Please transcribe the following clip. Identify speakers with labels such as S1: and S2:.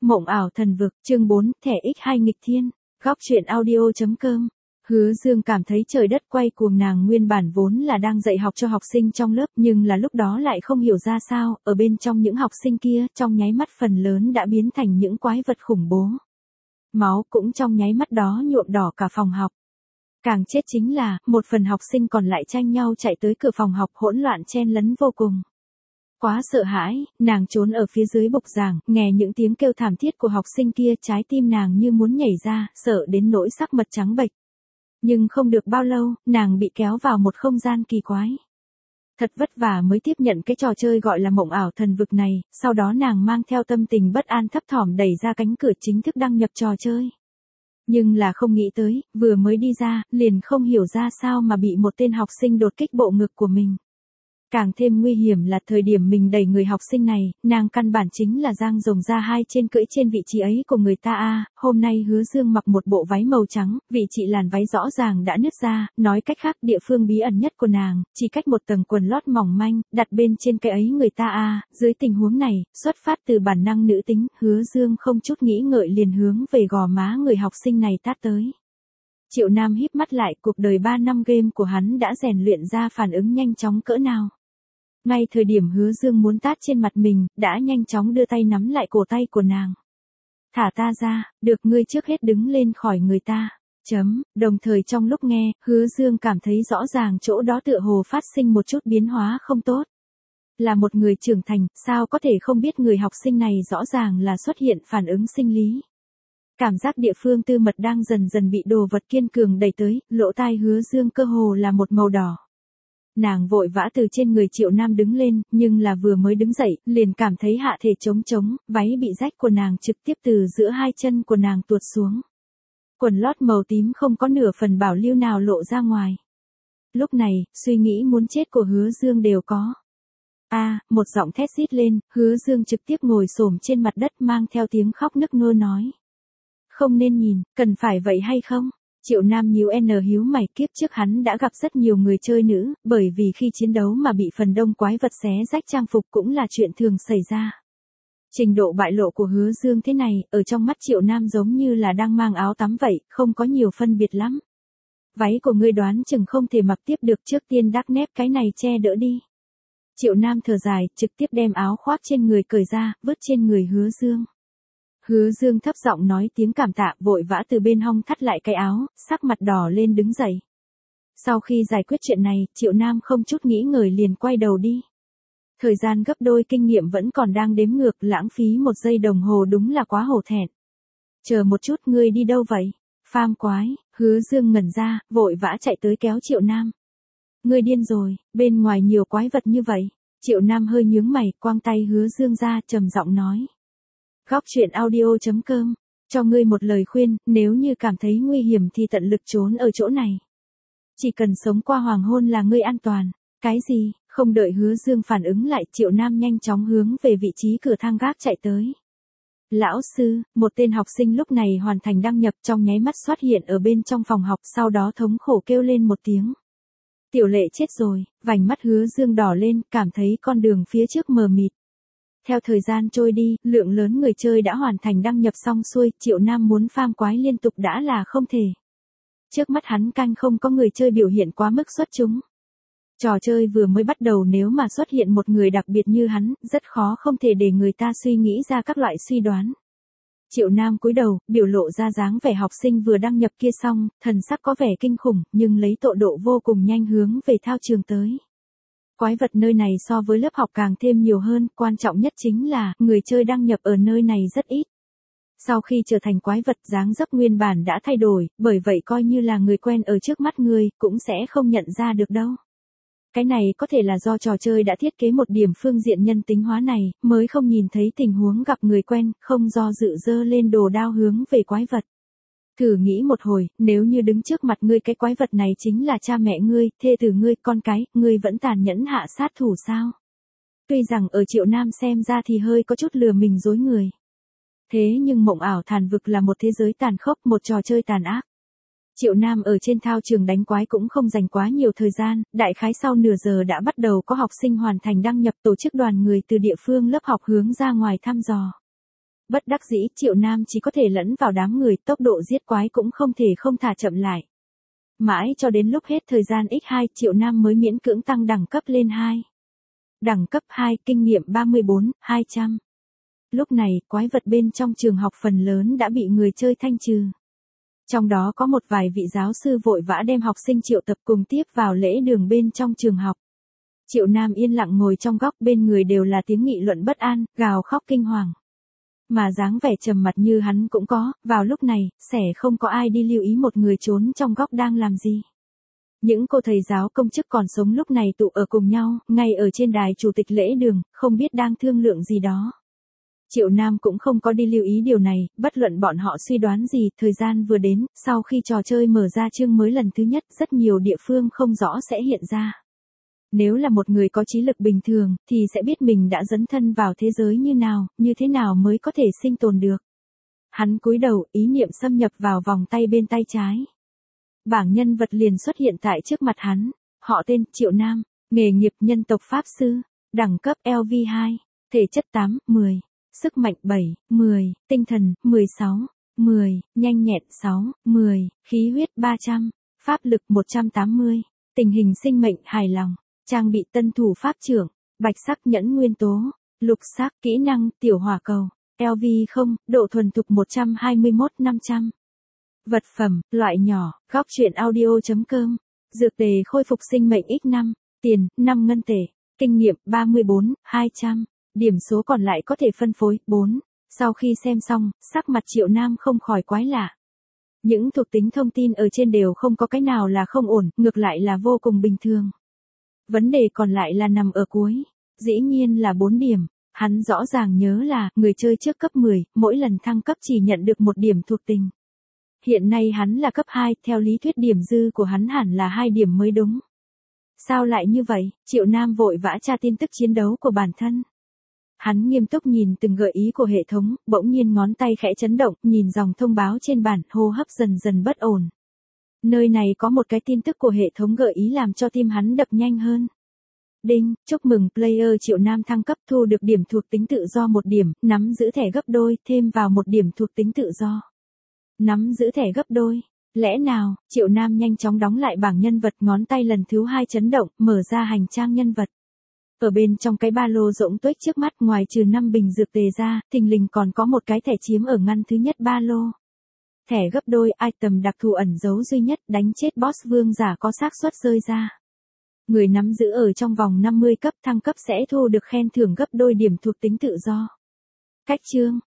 S1: Mộng ảo thần vực, chương 4, thẻ X2 nghịch thiên, góc truyện audio.com. Hứa Dương cảm thấy trời đất quay cuồng, nàng nguyên bản vốn là đang dạy học cho học sinh trong lớp, nhưng là lúc đó lại không hiểu ra sao, ở bên trong những học sinh kia, trong nháy mắt phần lớn đã biến thành những quái vật khủng bố. Máu cũng trong nháy mắt đó nhuộm đỏ cả phòng học. Càng chết chính là, một phần học sinh còn lại tranh nhau chạy tới cửa phòng học, hỗn loạn chen lấn vô cùng. Quá sợ hãi, nàng trốn ở phía dưới bục giảng, nghe những tiếng kêu thảm thiết của học sinh kia, trái tim nàng như muốn nhảy ra, sợ đến nỗi sắc mặt trắng bệch. Nhưng không được bao lâu, nàng bị kéo vào một không gian kỳ quái. Thật vất vả mới tiếp nhận cái trò chơi gọi là mộng ảo thần vực này, sau đó nàng mang theo tâm tình bất an thấp thỏm đẩy ra cánh cửa chính thức đăng nhập trò chơi. Nhưng là không nghĩ tới, vừa mới đi ra, liền không hiểu ra sao mà bị một tên học sinh đột kích bộ ngực của mình. Càng thêm nguy hiểm là thời điểm mình đẩy người học sinh này, nàng căn bản chính là giang rồng ra hai trên cưỡi trên vị trí ấy của người ta a. Hôm nay Hứa Dương mặc một bộ váy màu trắng, vị trí làn váy rõ ràng đã nứt ra, nói cách khác địa phương bí ẩn nhất của nàng, chỉ cách một tầng quần lót mỏng manh, đặt bên trên cái ấy người ta a. Dưới tình huống này, xuất phát từ bản năng nữ tính, Hứa Dương không chút nghĩ ngợi liền hướng về gò má người học sinh này tát tới. Triệu Nam híp mắt lại, cuộc đời 3 năm game của hắn đã rèn luyện ra phản ứng nhanh chóng cỡ nào. Ngay thời điểm Hứa Dương muốn tát trên mặt mình, đã nhanh chóng đưa tay nắm lại cổ tay của nàng. Thả ta ra, được, ngươi trước hết đứng lên khỏi người ta. Đồng thời trong lúc nghe, Hứa Dương cảm thấy rõ ràng chỗ đó tựa hồ phát sinh một chút biến hóa không tốt. Là một người trưởng thành, sao có thể không biết người học sinh này rõ ràng là xuất hiện phản ứng sinh lý. Cảm giác địa phương tư mật đang dần dần bị đồ vật kiên cường đẩy tới, lỗ tai Hứa Dương cơ hồ là một màu đỏ. Nàng vội vã từ trên người Triệu Nam đứng lên, nhưng là vừa mới đứng dậy, liền cảm thấy hạ thể trống trống, váy bị rách của nàng trực tiếp từ giữa hai chân của nàng tuột xuống. Quần lót màu tím không có nửa phần bảo lưu nào lộ ra ngoài. Lúc này, suy nghĩ muốn chết của Hứa Dương đều có. Một giọng thét rít lên, Hứa Dương trực tiếp ngồi xổm trên mặt đất mang theo tiếng khóc nức nở nói. Không nên nhìn, cần phải vậy hay không? Triệu Nam nhíu mày, kiếp trước hắn đã gặp rất nhiều người chơi nữ, bởi vì khi chiến đấu mà bị phần đông quái vật xé rách trang phục cũng là chuyện thường xảy ra. Trình độ bại lộ của Hứa Dương thế này, ở trong mắt Triệu Nam giống như là đang mang áo tắm vậy, không có nhiều phân biệt lắm. Váy của ngươi đoán chừng không thể mặc tiếp được, trước tiên đắc nép cái này che đỡ đi. Triệu Nam thở dài, trực tiếp đem áo khoác trên người cởi ra, vứt trên người Hứa Dương. Hứa Dương thấp giọng nói tiếng cảm tạ, vội vã từ bên hông thắt lại cái áo, sắc mặt đỏ lên đứng dậy. Sau khi giải quyết chuyện này, Triệu Nam không chút nghĩ ngợi liền quay đầu đi. Thời gian gấp đôi, kinh nghiệm vẫn còn đang đếm ngược, lãng phí 1 giây đồng hồ đúng là quá hổ thẹn. Chờ một chút, ngươi đi đâu vậy? Pham quái, Hứa Dương ngẩn ra, vội vã chạy tới kéo Triệu Nam. Ngươi điên rồi, bên ngoài nhiều quái vật như vậy. Triệu Nam hơi nhướng mày, quăng tay Hứa Dương ra, trầm giọng nói. Góc truyện audio.com, cho ngươi một lời khuyên, nếu như cảm thấy nguy hiểm thì tận lực trốn ở chỗ này. Chỉ cần sống qua hoàng hôn là ngươi an toàn. Cái gì? Không đợi Hứa Dương phản ứng lại, Triệu Nam nhanh chóng hướng về vị trí cửa thang gác chạy tới. Lão sư, một tên học sinh lúc này hoàn thành đăng nhập, trong nháy mắt xuất hiện ở bên trong phòng học, sau đó thống khổ kêu lên một tiếng. Tiểu Lệ chết rồi, vành mắt Hứa Dương đỏ lên, cảm thấy con đường phía trước mờ mịt. Theo thời gian trôi đi, lượng lớn người chơi đã hoàn thành đăng nhập xong xuôi, Triệu Nam muốn pham quái liên tục đã là không thể. Trước mắt hắn canh không có người chơi biểu hiện quá mức xuất chúng. Trò chơi vừa mới bắt đầu, nếu mà xuất hiện một người đặc biệt như hắn, rất khó không thể để người ta suy nghĩ ra các loại suy đoán. Triệu Nam cúi đầu, biểu lộ ra dáng vẻ học sinh vừa đăng nhập kia xong, thần sắc có vẻ kinh khủng, nhưng lấy tốc độ vô cùng nhanh hướng về thao trường tới. Quái vật nơi này so với lớp học càng thêm nhiều hơn, quan trọng nhất chính là, người chơi đăng nhập ở nơi này rất ít. Sau khi trở thành quái vật, dáng dấp nguyên bản đã thay đổi, bởi vậy coi như là người quen ở trước mắt ngươi, cũng sẽ không nhận ra được đâu. Cái này có thể là do trò chơi đã thiết kế một điểm phương diện nhân tính hóa này, mới không nhìn thấy tình huống gặp người quen, không do dự giơ lên đồ đao hướng về quái vật. Thử nghĩ một hồi, nếu như đứng trước mặt ngươi cái quái vật này chính là cha mẹ ngươi, thê tử ngươi, con cái, ngươi vẫn tàn nhẫn hạ sát thủ sao? Tuy rằng ở Triệu Nam xem ra thì hơi có chút lừa mình dối người. Thế nhưng mộng ảo thần vực là một thế giới tàn khốc, một trò chơi tàn ác. Triệu Nam ở trên thao trường đánh quái cũng không dành quá nhiều thời gian, đại khái sau nửa giờ đã bắt đầu có học sinh hoàn thành đăng nhập, tổ chức đoàn người từ địa phương lớp học hướng ra ngoài thăm dò. Bất đắc dĩ Triệu Nam chỉ có thể lẫn vào đám người, tốc độ giết quái cũng không thể không thả chậm lại. Mãi cho đến lúc hết thời gian x2 Triệu Nam mới miễn cưỡng tăng đẳng cấp lên 2. Đẳng cấp 2 kinh nghiệm 34, 200. Lúc này, quái vật bên trong trường học phần lớn đã bị người chơi thanh trừ. Trong đó có một vài vị giáo sư vội vã đem học sinh triệu tập cùng tiếp vào lễ đường bên trong trường học. Triệu Nam yên lặng ngồi trong góc, bên người đều là tiếng nghị luận bất an, gào khóc kinh hoàng. Mà dáng vẻ trầm mặt như hắn cũng có, vào lúc này, sẽ không có ai đi lưu ý một người trốn trong góc đang làm gì. Những cô thầy giáo công chức còn sống lúc này tụ ở cùng nhau, ngay ở trên đài chủ tịch lễ đường, không biết đang thương lượng gì đó. Triệu Nam cũng không có đi lưu ý điều này, bất luận bọn họ suy đoán gì, thời gian vừa đến, sau khi trò chơi mở ra chương mới lần thứ nhất, rất nhiều địa phương không rõ sẽ hiện ra. Nếu là một người có trí lực bình thường, thì sẽ biết mình đã dấn thân vào thế giới như thế nào mới có thể sinh tồn được. Hắn cúi đầu, ý niệm xâm nhập vào vòng tay bên tay trái. Bảng nhân vật liền xuất hiện tại trước mặt hắn, họ tên, Triệu Nam, nghề nghiệp nhân tộc Pháp Sư, đẳng cấp LV2, thể chất 8, 10. Sức mạnh 7, 10, tinh thần, 16, 10, nhanh nhẹn 6, 10, khí huyết 300, pháp lực 180, tình hình sinh mệnh hài lòng, trang bị tân thủ pháp trưởng, bạch sắc nhẫn nguyên tố, lục sắc kỹ năng tiểu hỏa cầu, LV0, độ thuần thục 121-500. Vật phẩm, loại nhỏ, góc truyện audio.com, dược tề khôi phục sinh mệnh x5, tiền, 5 ngân tệ, kinh nghiệm 34, 200. Điểm số còn lại có thể phân phối, 4. Sau khi xem xong, sắc mặt Triệu Nam không khỏi quái lạ. Những thuộc tính thông tin ở trên đều không có cái nào là không ổn, ngược lại là vô cùng bình thường. Vấn đề còn lại là nằm ở cuối. Dĩ nhiên là 4 điểm. Hắn rõ ràng nhớ là, người chơi trước cấp 10, mỗi lần thăng cấp chỉ nhận được 1 điểm thuộc tính. Hiện nay hắn là cấp 2, theo lý thuyết điểm dư của hắn hẳn là 2 điểm mới đúng. Sao lại như vậy? Triệu Nam vội vã tra tin tức chiến đấu của bản thân. Hắn nghiêm túc nhìn từng gợi ý của hệ thống, bỗng nhiên ngón tay khẽ chấn động, nhìn dòng thông báo trên bản, hô hấp dần dần bất ổn. Nơi này có một cái tin tức của hệ thống gợi ý làm cho tim hắn đập nhanh hơn. Đinh, chúc mừng player Triệu Nam thăng cấp, thu được điểm thuộc tính tự do 1 điểm, nắm giữ thẻ gấp đôi, thêm vào 1 điểm thuộc tính tự do. Nắm giữ thẻ gấp đôi. Lẽ nào? Triệu Nam nhanh chóng đóng lại bảng nhân vật, ngón tay lần thứ 2 chấn động, mở ra hành trang nhân vật. Ở bên trong cái ba lô rỗng tuếch trước mắt, ngoài trừ 5 bình dược tề ra, thình lình còn có một cái thẻ chiếm ở ngăn thứ nhất ba lô. Thẻ gấp đôi, item đặc thù ẩn dấu duy nhất, đánh chết boss vương giả có xác suất rơi ra. Người nắm giữ ở trong vòng 50 cấp thăng cấp sẽ thu được khen thưởng gấp đôi điểm thuộc tính tự do. Cách chương,